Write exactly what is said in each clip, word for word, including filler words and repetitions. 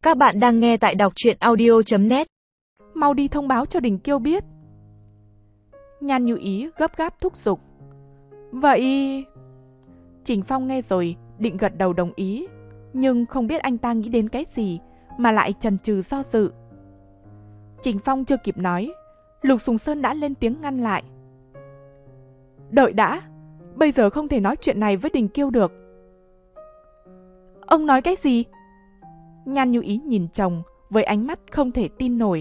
Các bạn đang nghe tại đọc truyện audio chấm net. Mau đi thông báo cho Đình Kiêu biết. Nhan Như Ý gấp gáp thúc giục. Vậy... Trình Phong nghe rồi, định gật đầu đồng ý, nhưng không biết anh ta nghĩ đến cái gì mà lại chần chừ do dự. Trình Phong chưa kịp nói, Lục Sùng Sơn đã lên tiếng ngăn lại. Đợi đã, bây giờ không thể nói chuyện này với Đình Kiêu được. Ông nói cái gì? Nhan Như Ý nhìn chồng với ánh mắt không thể tin nổi.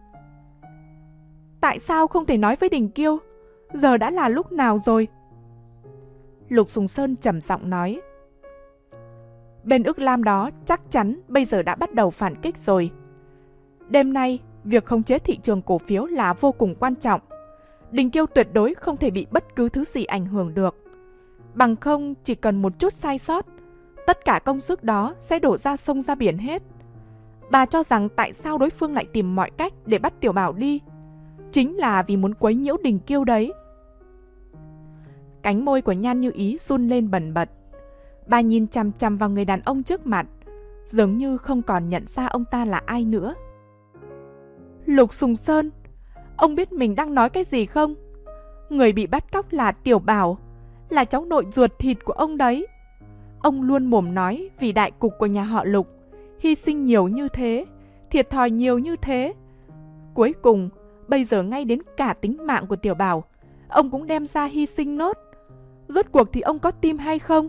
Tại sao không thể nói với Đình Kiêu? Giờ đã là lúc nào rồi? Lục Sùng Sơn trầm giọng nói. Bên Ức Lam đó chắc chắn bây giờ đã bắt đầu phản kích rồi. Đêm nay, việc khống chế thị trường cổ phiếu là vô cùng quan trọng. Đình Kiêu tuyệt đối không thể bị bất cứ thứ gì ảnh hưởng được. Bằng không chỉ cần một chút sai sót, tất cả công sức đó sẽ đổ ra sông ra biển hết. Bà cho rằng tại sao đối phương lại tìm mọi cách để bắt Tiểu Bảo đi, chính là vì muốn quấy nhiễu Đình Kiêu đấy. Cánh môi của Nhan Như Ý run lên bần bật. Bà nhìn chằm chằm vào người đàn ông trước mặt, dường như không còn nhận ra ông ta là ai nữa. Lục Sùng Sơn, ông biết mình đang nói cái gì không? Người bị bắt cóc là Tiểu Bảo, là cháu nội ruột thịt của ông đấy. Ông luôn mồm nói vì đại cục của nhà họ Lục, hy sinh nhiều như thế, thiệt thòi nhiều như thế. Cuối cùng, bây giờ ngay đến cả tính mạng của Tiểu Bảo, ông cũng đem ra hy sinh nốt. Rốt cuộc thì ông có tim hay không?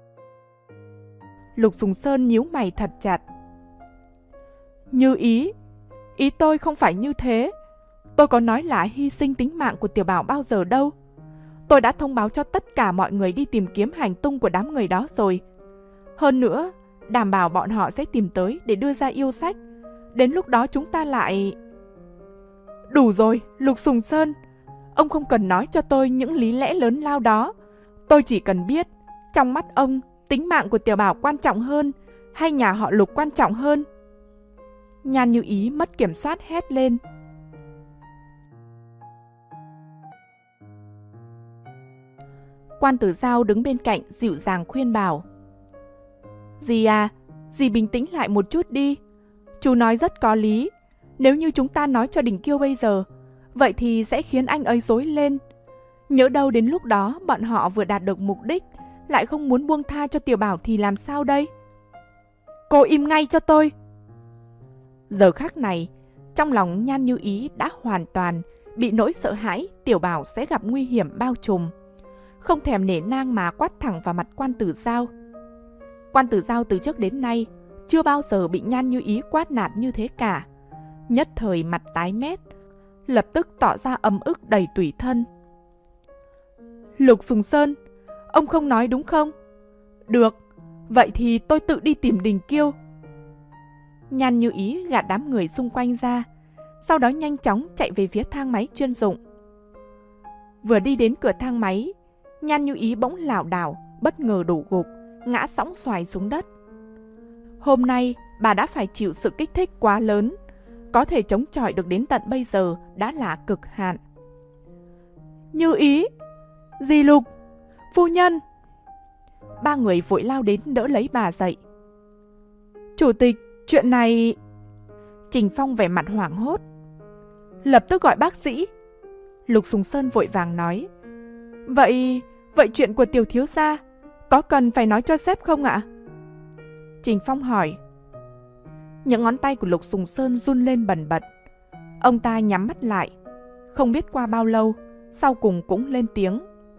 Lục Sùng Sơn nhíu mày thật chặt. Như Ý, ý tôi không phải như thế. Tôi có nói là hy sinh tính mạng của Tiểu Bảo bao giờ đâu. Tôi đã thông báo cho tất cả mọi người đi tìm kiếm hành tung của đám người đó rồi. Hơn nữa, đảm bảo bọn họ sẽ tìm tới để đưa ra yêu sách. Đến lúc đó chúng ta lại... Đủ rồi, Lục Sùng Sơn. Ông không cần nói cho tôi những lý lẽ lớn lao đó. Tôi chỉ cần biết, trong mắt ông, tính mạng của Tiểu Bảo quan trọng hơn hay nhà họ Lục quan trọng hơn? Nhan Như Ý mất kiểm soát hét lên. Quan Tử Giao đứng bên cạnh dịu dàng khuyên bảo. Dì à, dì bình tĩnh lại một chút đi. Chú nói rất có lý. Nếu như chúng ta nói cho Đình Kiêu bây giờ, vậy thì sẽ khiến anh ấy rối lên. Nhỡ đâu đến lúc đó bọn họ vừa đạt được mục đích, lại không muốn buông tha cho Tiểu Bảo thì làm sao đây? Cô im ngay cho tôi. Giờ khắc này, trong lòng Nhan Như Ý đã hoàn toàn bị nỗi sợ hãi Tiểu Bảo sẽ gặp nguy hiểm bao trùm. Không thèm nể nang mà quát thẳng vào mặt Quan Tử Giao. Quan Tử Giao từ trước đến nay chưa bao giờ bị Nhan Như Ý quát nạt như thế cả. Nhất thời mặt tái mét, lập tức tỏ ra ấm ức đầy tủi thân. Lục Sùng Sơn, ông không nói đúng không? Được, vậy thì tôi tự đi tìm Đình Kiêu. Nhan Như Ý gạt đám người xung quanh ra, sau đó nhanh chóng chạy về phía thang máy chuyên dụng. Vừa đi đến cửa thang máy, Nhan Như Ý bỗng lảo đảo, bất ngờ đổ gục, ngã sõng xoài xuống đất. Hôm nay, bà đã phải chịu sự kích thích quá lớn, có thể chống chọi được đến tận bây giờ đã là cực hạn. Như Ý, dì Lục, phu nhân. Ba người vội lao đến đỡ lấy bà dậy. Chủ tịch, chuyện này... Trình Phong vẻ mặt hoảng hốt. Lập tức gọi bác sĩ. Lục Sùng Sơn vội vàng nói. Vậy, vậy chuyện của Tiểu thiếu gia có cần phải nói cho sếp không ạ? Trình Phong hỏi. Những ngón tay của Lục Sùng Sơn run lên bần bật. Ông ta nhắm mắt lại. Không biết qua bao lâu, sau cùng cũng lên tiếng.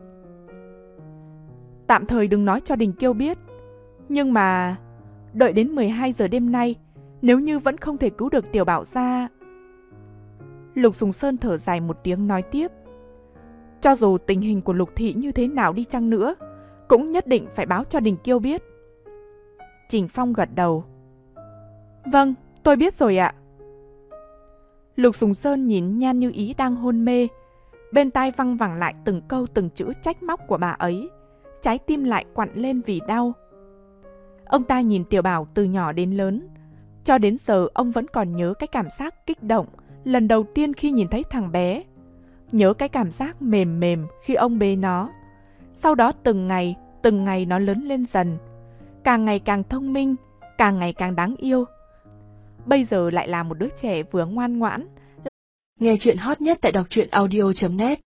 Tạm thời đừng nói cho Đình Kiêu biết. Nhưng mà đợi đến mười hai giờ đêm nay, nếu như vẫn không thể cứu được Tiểu Bảo ra... Lục Sùng Sơn thở dài một tiếng nói tiếp. Cho dù tình hình của Lục thị như thế nào đi chăng nữa, cũng nhất định phải báo cho Đình Kiêu biết. Trình Phong gật đầu. Vâng, tôi biết rồi ạ. Lục Sùng Sơn nhìn Nhan Như Ý đang hôn mê, bên tai văng vẳng lại từng câu từng chữ trách móc của bà ấy, trái tim lại quặn lên vì đau. Ông ta nhìn Tiểu Bảo từ nhỏ đến lớn, cho đến giờ ông vẫn còn nhớ cái cảm giác kích động lần đầu tiên khi nhìn thấy thằng bé. Nhớ cái cảm giác mềm mềm khi ông bế nó. Sau đó từng ngày, từng ngày nó lớn lên dần, càng ngày càng thông minh, càng ngày càng đáng yêu. bây giờ lại là một đứa trẻ vừa ngoan ngoãn. Nghe chuyện hot nhất tại đọc truyện audio chấm net